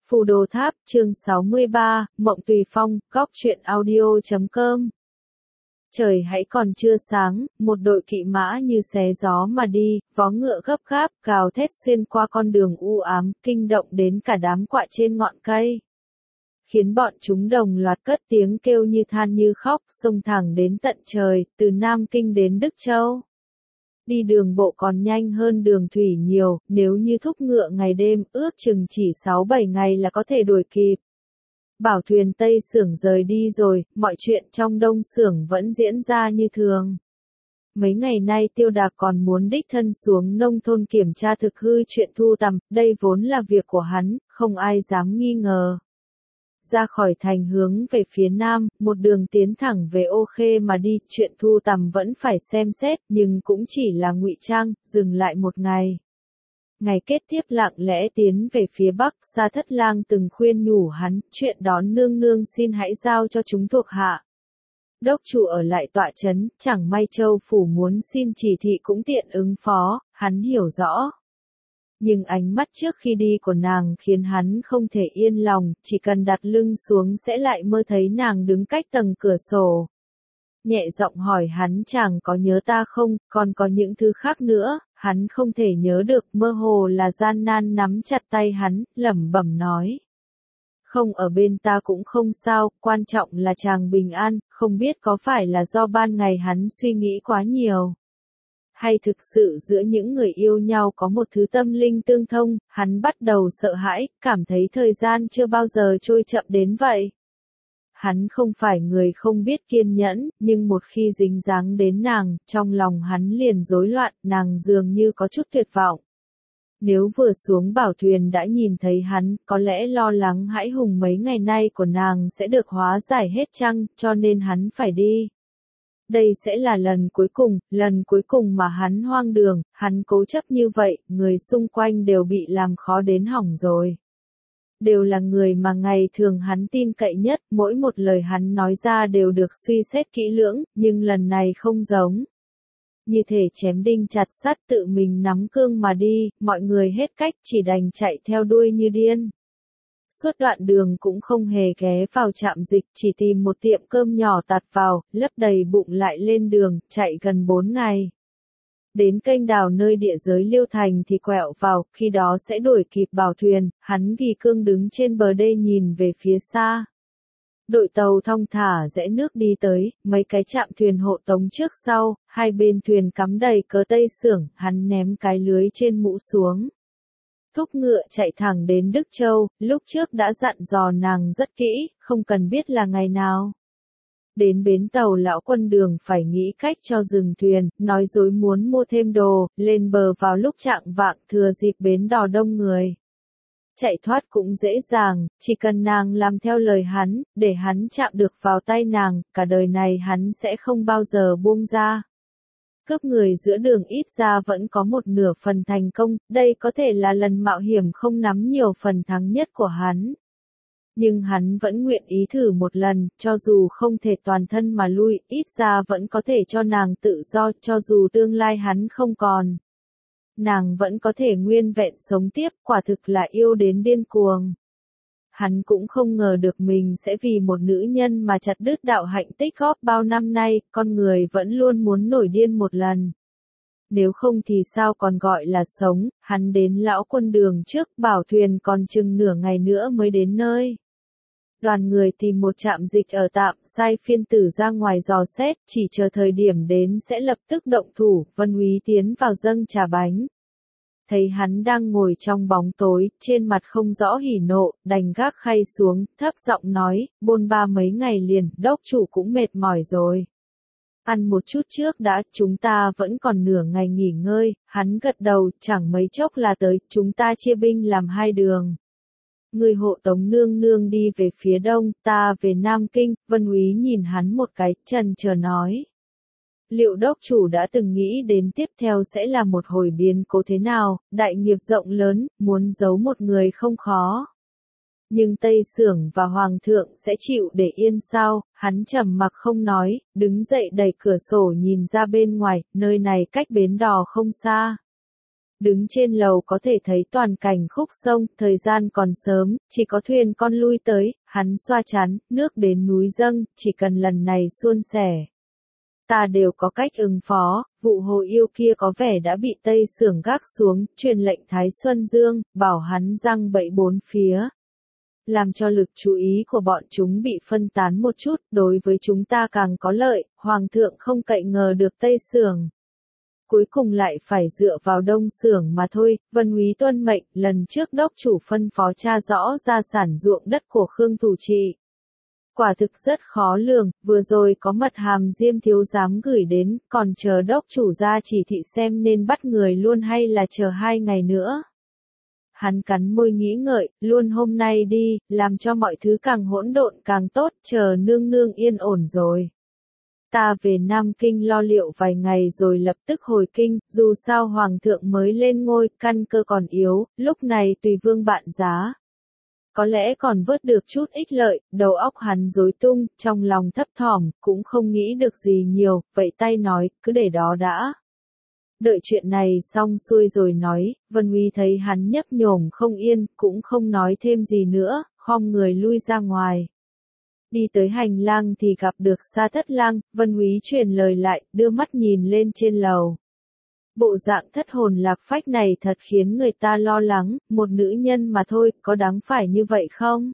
Phù Đồ Tháp, chương 63, Mộng Tùy Phong, góc truyện audio.com. Trời hãy còn chưa sáng, một đội kỵ mã như xé gió mà đi, vó ngựa gấp gáp, gào thét xuyên qua con đường u ám, kinh động đến cả đám quạ trên ngọn cây. Khiến bọn chúng đồng loạt cất tiếng kêu như than như khóc, xông thẳng đến tận trời, từ Nam Kinh đến Đức Châu. Đi đường bộ còn nhanh hơn đường thủy nhiều, nếu như thúc ngựa ngày đêm, ước chừng chỉ 6-7 ngày là có thể đuổi kịp. Bảo thuyền Tây Xưởng rời đi rồi, mọi chuyện trong Đông Xưởng vẫn diễn ra như thường. Mấy ngày nay Tiêu Đạc còn muốn đích thân xuống nông thôn kiểm tra thực hư chuyện thu tằm, đây vốn là việc của hắn, không ai dám nghi ngờ. Ra khỏi thành hướng về phía nam, một đường tiến thẳng về Ô Khê mà đi, chuyện thu tằm vẫn phải xem xét, nhưng cũng chỉ là ngụy trang, dừng lại một ngày. Ngày kế tiếp lặng lẽ tiến về phía bắc, Sa Thất Lang từng khuyên nhủ hắn, chuyện đón nương nương xin hãy giao cho chúng thuộc hạ. Đốc chủ ở lại tọa trấn, chẳng may Châu Phủ muốn xin chỉ thị cũng tiện ứng phó, hắn hiểu rõ. Nhưng ánh mắt trước khi đi của nàng khiến hắn không thể yên lòng, chỉ cần đặt lưng xuống sẽ lại mơ thấy nàng đứng cách tầng cửa sổ. Nhẹ giọng hỏi hắn chàng có nhớ ta không, còn có những thứ khác nữa, hắn không thể nhớ được, mơ hồ là gian nan nắm chặt tay hắn, lẩm bẩm nói. Không ở bên ta cũng không sao, quan trọng là chàng bình an, không biết có phải là do ban ngày hắn suy nghĩ quá nhiều. Hay thực sự giữa những người yêu nhau có một thứ tâm linh tương thông, hắn bắt đầu sợ hãi, cảm thấy thời gian chưa bao giờ trôi chậm đến vậy. Hắn không phải người không biết kiên nhẫn, nhưng một khi dính dáng đến nàng, trong lòng hắn liền rối loạn, nàng dường như có chút tuyệt vọng. Nếu vừa xuống bảo thuyền đã nhìn thấy hắn, có lẽ lo lắng hãi hùng mấy ngày nay của nàng sẽ được hóa giải hết chăng, cho nên hắn phải đi. Đây sẽ là lần cuối cùng mà hắn hoang đường, hắn cố chấp như vậy, người xung quanh đều bị làm khó đến hỏng rồi. Đều là người mà ngày thường hắn tin cậy nhất, mỗi một lời hắn nói ra đều được suy xét kỹ lưỡng, nhưng lần này không giống. Như thể chém đinh chặt sắt tự mình nắm cương mà đi, mọi người hết cách chỉ đành chạy theo đuôi như điên. Suốt đoạn đường cũng không hề ghé vào trạm dịch, chỉ tìm một tiệm cơm nhỏ tạt vào, lấp đầy bụng lại lên đường, chạy gần 4 ngày. Đến kênh đào nơi địa giới Liêu Thành thì quẹo vào, khi đó sẽ đuổi kịp bảo thuyền, hắn ghi cương đứng trên bờ đê nhìn về phía xa. Đội tàu thong thả rẽ nước đi tới, mấy cái trạm thuyền hộ tống trước sau, hai bên thuyền cắm đầy cờ Tây Xưởng, hắn ném cái lưới trên mũ xuống. Thúc ngựa chạy thẳng đến Đức Châu, lúc trước đã dặn dò nàng rất kỹ, không cần biết là ngày nào. Đến bến tàu lão quân đường phải nghĩ cách cho dừng thuyền, nói dối muốn mua thêm đồ, lên bờ vào lúc chạng vạng thừa dịp bến đò đông người. Chạy thoát cũng dễ dàng, chỉ cần nàng làm theo lời hắn, để hắn chạm được vào tay nàng, cả đời này hắn sẽ không bao giờ buông ra. Cướp người giữa đường ít ra vẫn có một nửa phần thành công, đây có thể là lần mạo hiểm không nắm nhiều phần thắng nhất của hắn. Nhưng hắn vẫn nguyện ý thử một lần, cho dù không thể toàn thân mà lui, ít ra vẫn có thể cho nàng tự do, cho dù tương lai hắn không còn. Nàng vẫn có thể nguyên vẹn sống tiếp, quả thực là yêu đến điên cuồng. Hắn cũng không ngờ được mình sẽ vì một nữ nhân mà chặt đứt đạo hạnh tích góp bao năm nay, con người vẫn luôn muốn nổi điên một lần. Nếu không thì sao còn gọi là sống, hắn đến lão quân đường trước, bảo thuyền còn chừng nửa ngày nữa mới đến nơi. Đoàn người tìm một trạm dịch ở tạm, sai phiên tử ra ngoài dò xét, chỉ chờ thời điểm đến sẽ lập tức động thủ, Vân Úy tiến vào dâng trà bánh. Thấy hắn đang ngồi trong bóng tối, trên mặt không rõ hỉ nộ, đành gác khay xuống, thấp giọng nói, bôn ba mấy ngày liền, đốc chủ cũng mệt mỏi rồi. Ăn một chút trước đã, chúng ta vẫn còn nửa ngày nghỉ ngơi, hắn gật đầu, chẳng mấy chốc là tới, chúng ta chia binh làm hai đường. Người hộ tống nương nương đi về phía đông, ta về Nam Kinh, Vân Úy nhìn hắn một cái, chần chờ nói. Liệu đốc chủ đã từng nghĩ đến tiếp theo sẽ là một hồi biến cố thế nào, đại nghiệp rộng lớn, muốn giấu một người không khó. Nhưng Tây Xưởng và Hoàng thượng sẽ chịu để yên sao, hắn trầm mặc không nói, đứng dậy đẩy cửa sổ nhìn ra bên ngoài, nơi này cách bến đò không xa. Đứng trên lầu có thể thấy toàn cảnh khúc sông, thời gian còn sớm, chỉ có thuyền con lui tới, hắn xoa chán, nước đến núi dâng, chỉ cần lần này suôn sẻ. Ta đều có cách ứng phó, vụ hồ yêu kia có vẻ đã bị Tây Sưởng gác xuống, truyền lệnh Thái Xuân Dương, bảo hắn giăng bẫy bốn phía. Làm cho lực chú ý của bọn chúng bị phân tán một chút, đối với chúng ta càng có lợi, Hoàng thượng không cậy ngờ được Tây Sưởng. Cuối cùng lại phải dựa vào Đông Sưởng mà thôi, Vân Úy tuân mệnh, lần trước đốc chủ phân phó tra rõ gia sản ruộng đất của Khương Thủ Trị. Quả thực rất khó lường, vừa rồi có mật hàm Diêm thiếu giám gửi đến, còn chờ đốc chủ ra chỉ thị xem nên bắt người luôn hay là chờ 2 ngày nữa. Hắn cắn môi nghĩ ngợi, luôn hôm nay đi, làm cho mọi thứ càng hỗn độn càng tốt, chờ nương nương yên ổn rồi. Ta về Nam Kinh lo liệu vài ngày rồi lập tức hồi kinh, dù sao Hoàng thượng mới lên ngôi, căn cơ còn yếu, lúc này tùy vương bạn giá. Có lẽ còn vớt được chút ích lợi, đầu óc hắn rối tung, trong lòng thấp thỏm, cũng không nghĩ được gì nhiều, vậy tay nói, cứ để đó đã. Đợi chuyện này xong xuôi rồi nói, Vân Úy thấy hắn nhấp nhổm không yên, cũng không nói thêm gì nữa, khom người lui ra ngoài. Đi tới hành lang thì gặp được Sa Thất Lang, Vân Úy truyền lời lại, đưa mắt nhìn lên trên lầu. Bộ dạng thất hồn lạc phách này thật khiến người ta lo lắng, một nữ nhân mà thôi, có đáng phải như vậy không?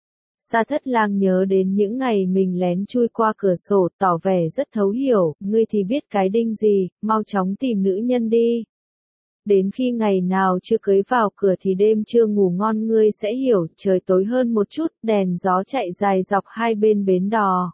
Sa Thất Lang nhớ đến những ngày mình lén chui qua cửa sổ, tỏ vẻ rất thấu hiểu, ngươi thì biết cái đinh gì, mau chóng tìm nữ nhân đi. Đến khi ngày nào chưa cưới vào cửa thì đêm chưa ngủ ngon ngươi sẽ hiểu, trời tối hơn một chút, đèn gió chạy dài dọc hai bên bến đò.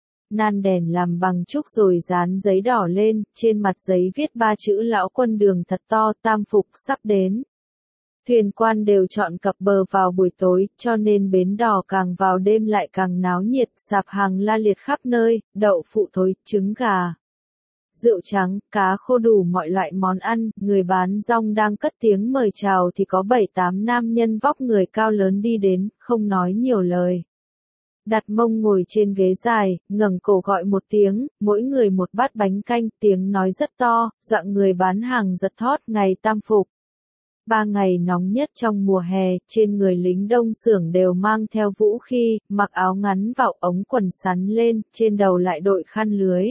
Nan đèn làm bằng trúc rồi dán giấy đỏ lên, trên mặt giấy viết 3 chữ lão quân đường thật to, tam phục sắp đến. Thuyền quan đều chọn cập bờ vào buổi tối, cho nên bến đò càng vào đêm lại càng náo nhiệt, sạp hàng la liệt khắp nơi, đậu phụ thối, trứng gà, rượu trắng, cá khô đủ mọi loại món ăn, người bán rong đang cất tiếng mời chào thì có 7-8 nam nhân vóc người cao lớn đi đến, không nói nhiều lời. Đặt mông ngồi trên ghế dài, ngẩng cổ gọi một tiếng, mỗi người một bát bánh canh, tiếng nói rất to, dọa người bán hàng giật thót ngày tam phục. 3 ngày nóng nhất trong mùa hè, trên người lính Đông Sưởng đều mang theo vũ khí, mặc áo ngắn vào ống quần sắn lên, trên đầu lại đội khăn lưới.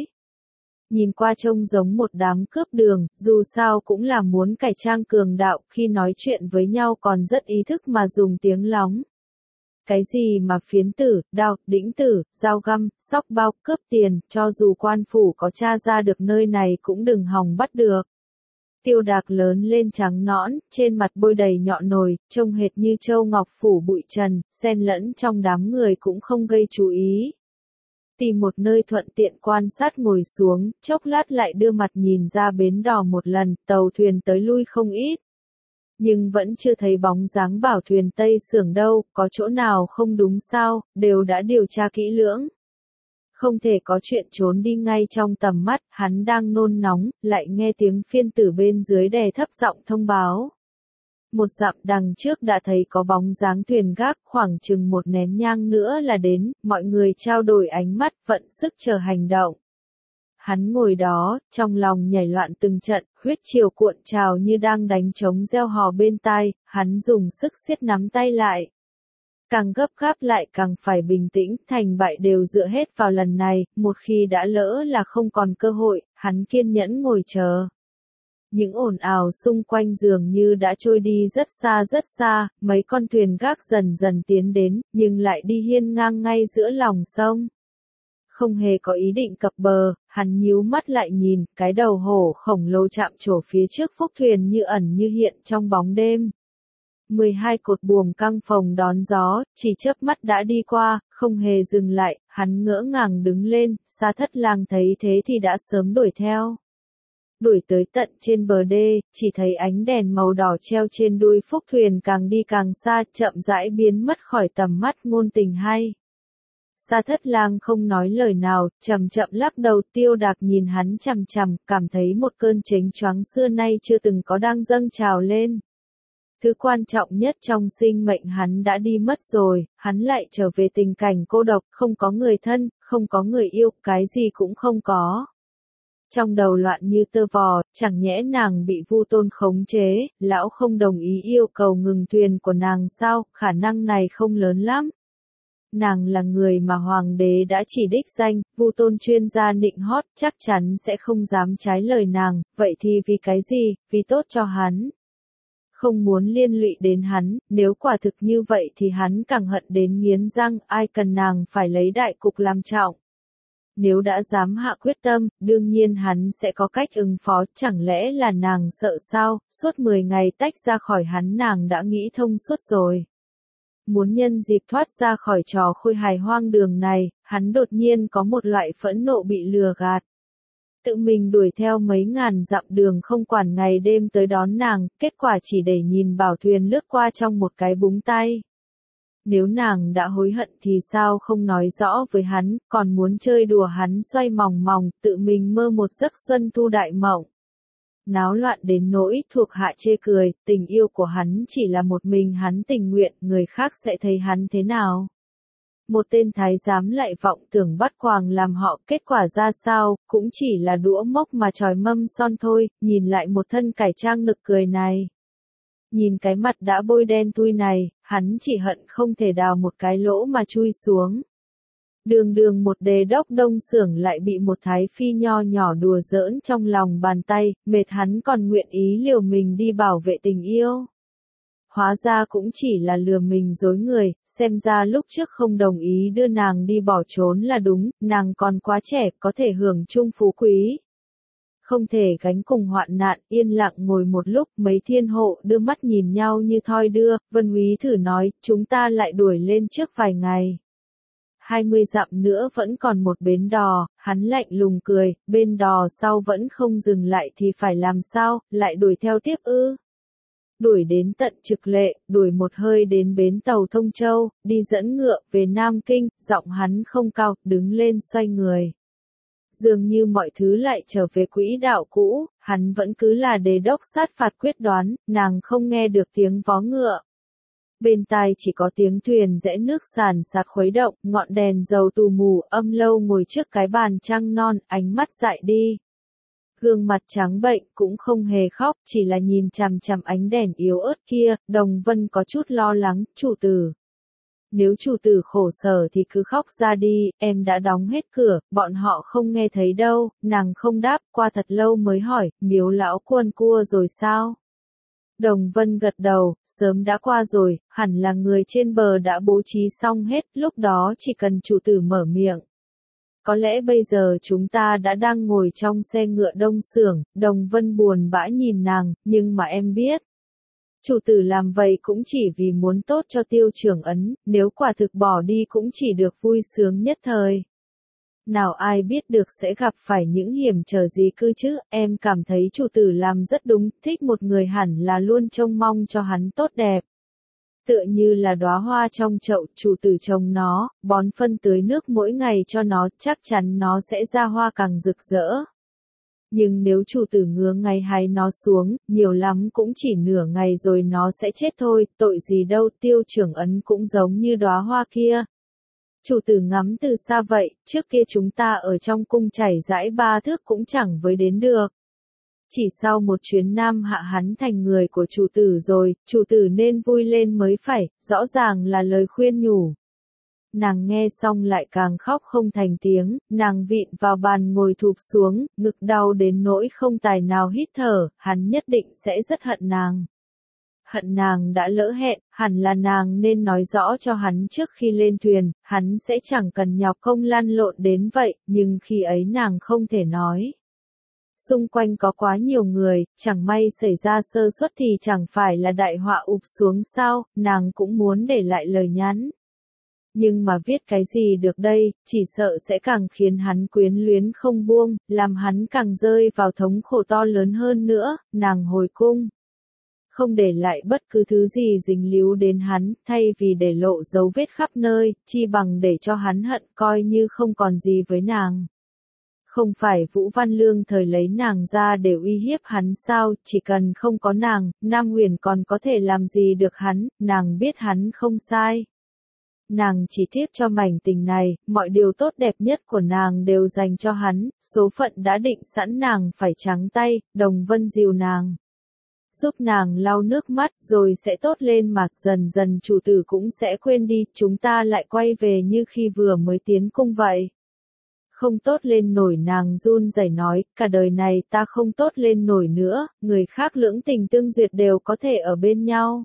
Nhìn qua trông giống một đám cướp đường, dù sao cũng là muốn cải trang cường đạo, khi nói chuyện với nhau còn rất ý thức mà dùng tiếng lóng. Cái gì mà phiến tử, đao, đĩnh tử, dao găm, xóc bao, cướp tiền, cho dù quan phủ có tra ra được nơi này cũng đừng hòng bắt được. Tiêu Đạc lớn lên trắng nõn, trên mặt bôi đầy nhọn nồi, trông hệt như châu ngọc phủ bụi trần, xen lẫn trong đám người cũng không gây chú ý. Tìm một nơi thuận tiện quan sát ngồi xuống, chốc lát lại đưa mặt nhìn ra bến đò một lần, tàu thuyền tới lui không ít. Nhưng vẫn chưa thấy bóng dáng bảo thuyền Tây Sưởng đâu, có chỗ nào không đúng sao, đều đã điều tra kỹ lưỡng. Không thể có chuyện trốn đi ngay trong tầm mắt, hắn đang nôn nóng, lại nghe tiếng phiên tử bên dưới đè thấp giọng thông báo. Một dặm đằng trước đã thấy có bóng dáng thuyền gác, khoảng chừng một nén nhang nữa là đến, mọi người trao đổi ánh mắt, vận sức chờ hành động. Hắn ngồi đó, trong lòng nhảy loạn từng trận, huyết triều cuộn trào như đang đánh trống reo hò bên tai, hắn dùng sức siết nắm tay lại. Càng gấp gáp lại càng phải bình tĩnh, thành bại đều dựa hết vào lần này, một khi đã lỡ là không còn cơ hội, hắn kiên nhẫn ngồi chờ. Những ồn ào xung quanh dường như đã trôi đi rất xa, mấy con thuyền gác dần dần tiến đến, nhưng lại đi hiên ngang ngay giữa lòng sông. Không hề có ý định cập bờ, hắn nhíu mắt lại nhìn, cái đầu hổ khổng lồ chạm trổ phía trước phúc thuyền như ẩn như hiện trong bóng đêm. 12 cột buồm căng phồng đón gió, chỉ chớp mắt đã đi qua, không hề dừng lại, hắn ngỡ ngàng đứng lên, Sa Thất Lang thấy thế thì đã sớm đuổi theo. Đuổi tới tận trên bờ đê, chỉ thấy ánh đèn màu đỏ treo trên đuôi phúc thuyền càng đi càng xa, chậm rãi biến mất khỏi tầm mắt ngôn tình hay. Sa Thất Lang không nói lời nào, chậm chậm lắc đầu. Tiêu Đạc nhìn hắn chằm chằm, cảm thấy một cơn chếnh choáng xưa nay chưa từng có đang dâng trào lên. Thứ quan trọng nhất trong sinh mệnh hắn đã đi mất rồi, hắn lại trở về tình cảnh cô độc, không có người thân, không có người yêu, cái gì cũng không có. Trong đầu loạn như tơ vò, chẳng nhẽ nàng bị Vu Tôn khống chế, lão không đồng ý yêu cầu ngừng thuyền của nàng sao, khả năng này không lớn lắm. Nàng là người mà hoàng đế đã chỉ đích danh, Vu Tôn chuyên gia nịnh hót, chắc chắn sẽ không dám trái lời nàng, vậy thì vì cái gì, vì tốt cho hắn. Không muốn liên lụy đến hắn, nếu quả thực như vậy thì hắn càng hận đến nghiến răng, ai cần nàng phải lấy đại cục làm trọng. Nếu đã dám hạ quyết tâm, đương nhiên hắn sẽ có cách ứng phó, chẳng lẽ là nàng sợ sao, suốt 10 ngày tách ra khỏi hắn nàng đã nghĩ thông suốt rồi. Muốn nhân dịp thoát ra khỏi trò khôi hài hoang đường này, hắn đột nhiên có một loại phẫn nộ bị lừa gạt. Tự mình đuổi theo mấy ngàn dặm đường không quản ngày đêm tới đón nàng, kết quả chỉ để nhìn bảo thuyền lướt qua trong một cái búng tay. Nếu nàng đã hối hận thì sao không nói rõ với hắn, còn muốn chơi đùa hắn xoay mòng mòng, tự mình mơ một giấc xuân thu đại mộng. Náo loạn đến nỗi thuộc hạ chê cười, tình yêu của hắn chỉ là một mình hắn tình nguyện, người khác sẽ thấy hắn thế nào. Một tên thái giám lại vọng tưởng bắt quàng làm họ, kết quả ra sao, cũng chỉ là đũa mốc mà chòi mâm son thôi, nhìn lại một thân cải trang nực cười này. Nhìn cái mặt đã bôi đen thui này, hắn chỉ hận không thể đào một cái lỗ mà chui xuống. Đường đường một đề đốc Đông Xưởng lại bị một thái phi nho nhỏ đùa giỡn trong lòng bàn tay, mệt hắn còn nguyện ý liều mình đi bảo vệ tình yêu. Hóa ra cũng chỉ là lừa mình dối người, xem ra lúc trước không đồng ý đưa nàng đi bỏ trốn là đúng, nàng còn quá trẻ, có thể hưởng chung phú quý. Không thể gánh cùng hoạn nạn, yên lặng ngồi một lúc, mấy thiên hộ đưa mắt nhìn nhau như thoi đưa, Vân Úy thử nói, chúng ta lại đuổi lên trước vài ngày. 20 dặm nữa vẫn còn một bến đò, hắn lạnh lùng cười, bên đò sau vẫn không dừng lại thì phải làm sao, lại đuổi theo tiếp ư. Đuổi đến tận Trực Lệ, đuổi một hơi đến bến tàu Thông Châu, đi dẫn ngựa về Nam Kinh, giọng hắn không cao, đứng lên xoay người. Dường như mọi thứ lại trở về quỹ đạo cũ, hắn vẫn cứ là đề đốc sát phạt quyết đoán, nàng không nghe được tiếng vó ngựa. Bên tai chỉ có tiếng thuyền rẽ nước sàn sạt khuấy động, ngọn đèn dầu tù mù, Âm Lâu ngồi trước cái bàn trăng non, ánh mắt dại đi. Gương mặt trắng bệnh cũng không hề khóc, chỉ là nhìn chằm chằm ánh đèn yếu ớt kia, Đồng Vân có chút lo lắng, chủ tử. Nếu chủ tử khổ sở thì cứ khóc ra đi, em đã đóng hết cửa, bọn họ không nghe thấy đâu, nàng không đáp, qua thật lâu mới hỏi, Miếu lão quân cua rồi sao? Đồng Vân gật đầu, sớm đã qua rồi, hẳn là người trên bờ đã bố trí xong hết, lúc đó chỉ cần chủ tử mở miệng. Có lẽ bây giờ chúng ta đã đang ngồi trong xe ngựa Đông Xưởng, Đồng Vân buồn bã nhìn nàng, nhưng mà em biết. Chủ tử làm vậy cũng chỉ vì muốn tốt cho Tiêu Trưởng Ấn, nếu quả thực bỏ đi cũng chỉ được vui sướng nhất thời. Nào ai biết được sẽ gặp phải những hiểm trở gì cơ chứ, em cảm thấy chủ tử làm rất đúng, thích một người hẳn là luôn trông mong cho hắn tốt đẹp. Tựa như là đóa hoa trong chậu, chủ tử trồng nó, bón phân tưới nước mỗi ngày cho nó, chắc chắn nó sẽ ra hoa càng rực rỡ. Nhưng nếu chủ tử ngứa ngày hái nó xuống, nhiều lắm cũng chỉ nửa ngày rồi nó sẽ chết thôi, tội gì đâu, Tiêu Trưởng Ấn cũng giống như đóa hoa kia. Chủ tử ngắm từ xa vậy, trước kia chúng ta ở trong cung chảy rãi 3 thước cũng chẳng với đến được. Chỉ sau một chuyến Nam Hạ hắn thành người của chủ tử rồi, chủ tử nên vui lên mới phải, rõ ràng là lời khuyên nhủ. Nàng nghe xong lại càng khóc không thành tiếng, nàng vịn vào bàn ngồi thụp xuống, ngực đau đến nỗi không tài nào hít thở, hắn nhất định sẽ rất hận nàng. Hận nàng đã lỡ hẹn, hẳn là nàng nên nói rõ cho hắn trước khi lên thuyền, hắn sẽ chẳng cần nhọc công lăn lộn đến vậy, nhưng khi ấy nàng không thể nói. Xung quanh có quá nhiều người, chẳng may xảy ra sơ suất thì chẳng phải là đại họa ụp xuống sao, nàng cũng muốn để lại lời nhắn. Nhưng mà viết cái gì được đây, chỉ sợ sẽ càng khiến hắn quyến luyến không buông, làm hắn càng rơi vào thống khổ to lớn hơn nữa, nàng hồi cung. Không để lại bất cứ thứ gì dính líu đến hắn, thay vì để lộ dấu vết khắp nơi, chi bằng để cho hắn hận coi như không còn gì với nàng. Không phải Vũ Văn Lương thời lấy nàng ra để uy hiếp hắn sao, chỉ cần không có nàng, Nam Huyền còn có thể làm gì được hắn, nàng biết hắn không sai. Nàng chỉ tiếc cho mảnh tình này, mọi điều tốt đẹp nhất của nàng đều dành cho hắn, số phận đã định sẵn nàng phải trắng tay, Đồng Vân dìu nàng. Giúp nàng lau nước mắt rồi sẽ tốt lên mà dần dần chủ tử cũng sẽ quên đi, chúng ta lại quay về như khi vừa mới tiến cung vậy. Không tốt lên nổi, nàng run rẩy nói, cả đời này ta không tốt lên nổi nữa, người khác lưỡng tình tương duyệt đều có thể ở bên nhau.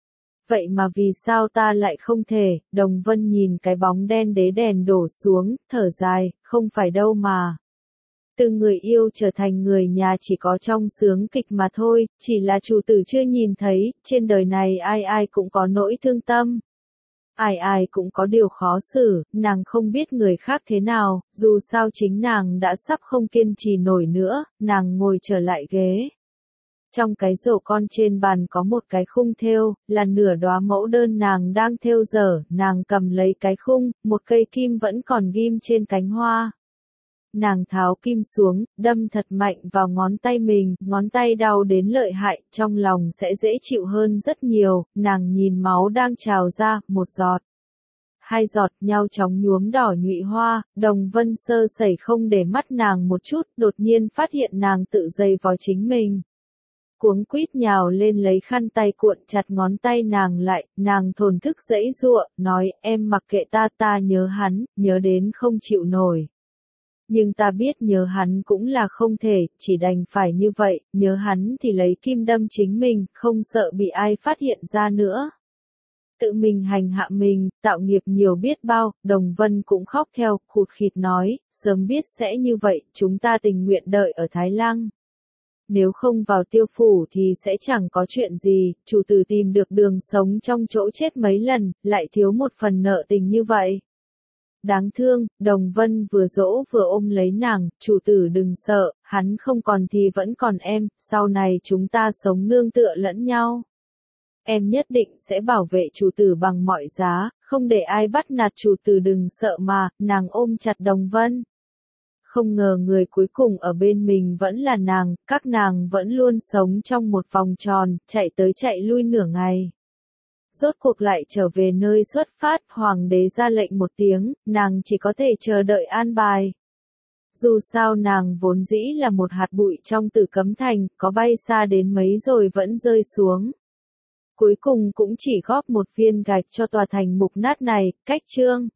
Vậy mà vì sao ta lại không thể? Đồng Vân nhìn cái bóng đen đế đèn đổ xuống, thở dài, không phải đâu mà. Từ người yêu trở thành người nhà chỉ có trong sướng kịch mà thôi, chỉ là chủ tử chưa nhìn thấy, trên đời này ai ai cũng có nỗi thương tâm. Ai ai cũng có điều khó xử, nàng không biết người khác thế nào, dù sao chính nàng đã sắp không kiên trì nổi nữa, nàng ngồi trở lại ghế. Trong cái rổ con trên bàn có một cái khung thêu, là nửa đóa mẫu đơn nàng đang thêu dở, nàng cầm lấy cái khung, một cây kim vẫn còn ghim trên cánh hoa. Nàng tháo kim xuống, đâm thật mạnh vào ngón tay mình, ngón tay đau đến lợi hại, trong lòng sẽ dễ chịu hơn rất nhiều, nàng nhìn máu đang trào ra, một giọt. Hai giọt nhau chóng nhuốm đỏ nhụy hoa, Đồng Vân sơ sẩy không để mắt nàng một chút, đột nhiên phát hiện nàng tự giày vò chính mình. Cuống quýt nhào lên lấy khăn tay cuộn chặt ngón tay nàng lại, nàng thổn thức giãy giụa, nói, em mặc kệ ta, ta nhớ hắn, nhớ đến không chịu nổi. Nhưng ta biết nhớ hắn cũng là không thể, chỉ đành phải như vậy, nhớ hắn thì lấy kim đâm chính mình, không sợ bị ai phát hiện ra nữa. Tự mình hành hạ mình, tạo nghiệp nhiều biết bao, Đồng Vân cũng khóc theo, khụt khịt nói, sớm biết sẽ như vậy, chúng ta tình nguyện đợi ở Thái Lăng. Nếu không vào Tiêu phủ thì sẽ chẳng có chuyện gì, chủ tử tìm được đường sống trong chỗ chết mấy lần, lại thiếu một phần nợ tình như vậy. Đáng thương, Đồng Vân vừa dỗ vừa ôm lấy nàng, chủ tử đừng sợ, hắn không còn thì vẫn còn em, sau này chúng ta sống nương tựa lẫn nhau. Em nhất định sẽ bảo vệ chủ tử bằng mọi giá, không để ai bắt nạt chủ tử, đừng sợ mà, nàng ôm chặt Đồng Vân. Không ngờ người cuối cùng ở bên mình vẫn là nàng, các nàng vẫn luôn sống trong một vòng tròn, chạy tới chạy lui nửa ngày. Rốt cuộc lại trở về nơi xuất phát, hoàng đế ra lệnh một tiếng, nàng chỉ có thể chờ đợi an bài. Dù sao nàng vốn dĩ là một hạt bụi trong Tử Cấm Thành, có bay xa đến mấy rồi vẫn rơi xuống. Cuối cùng cũng chỉ góp một viên gạch cho tòa thành mục nát này, cách chương.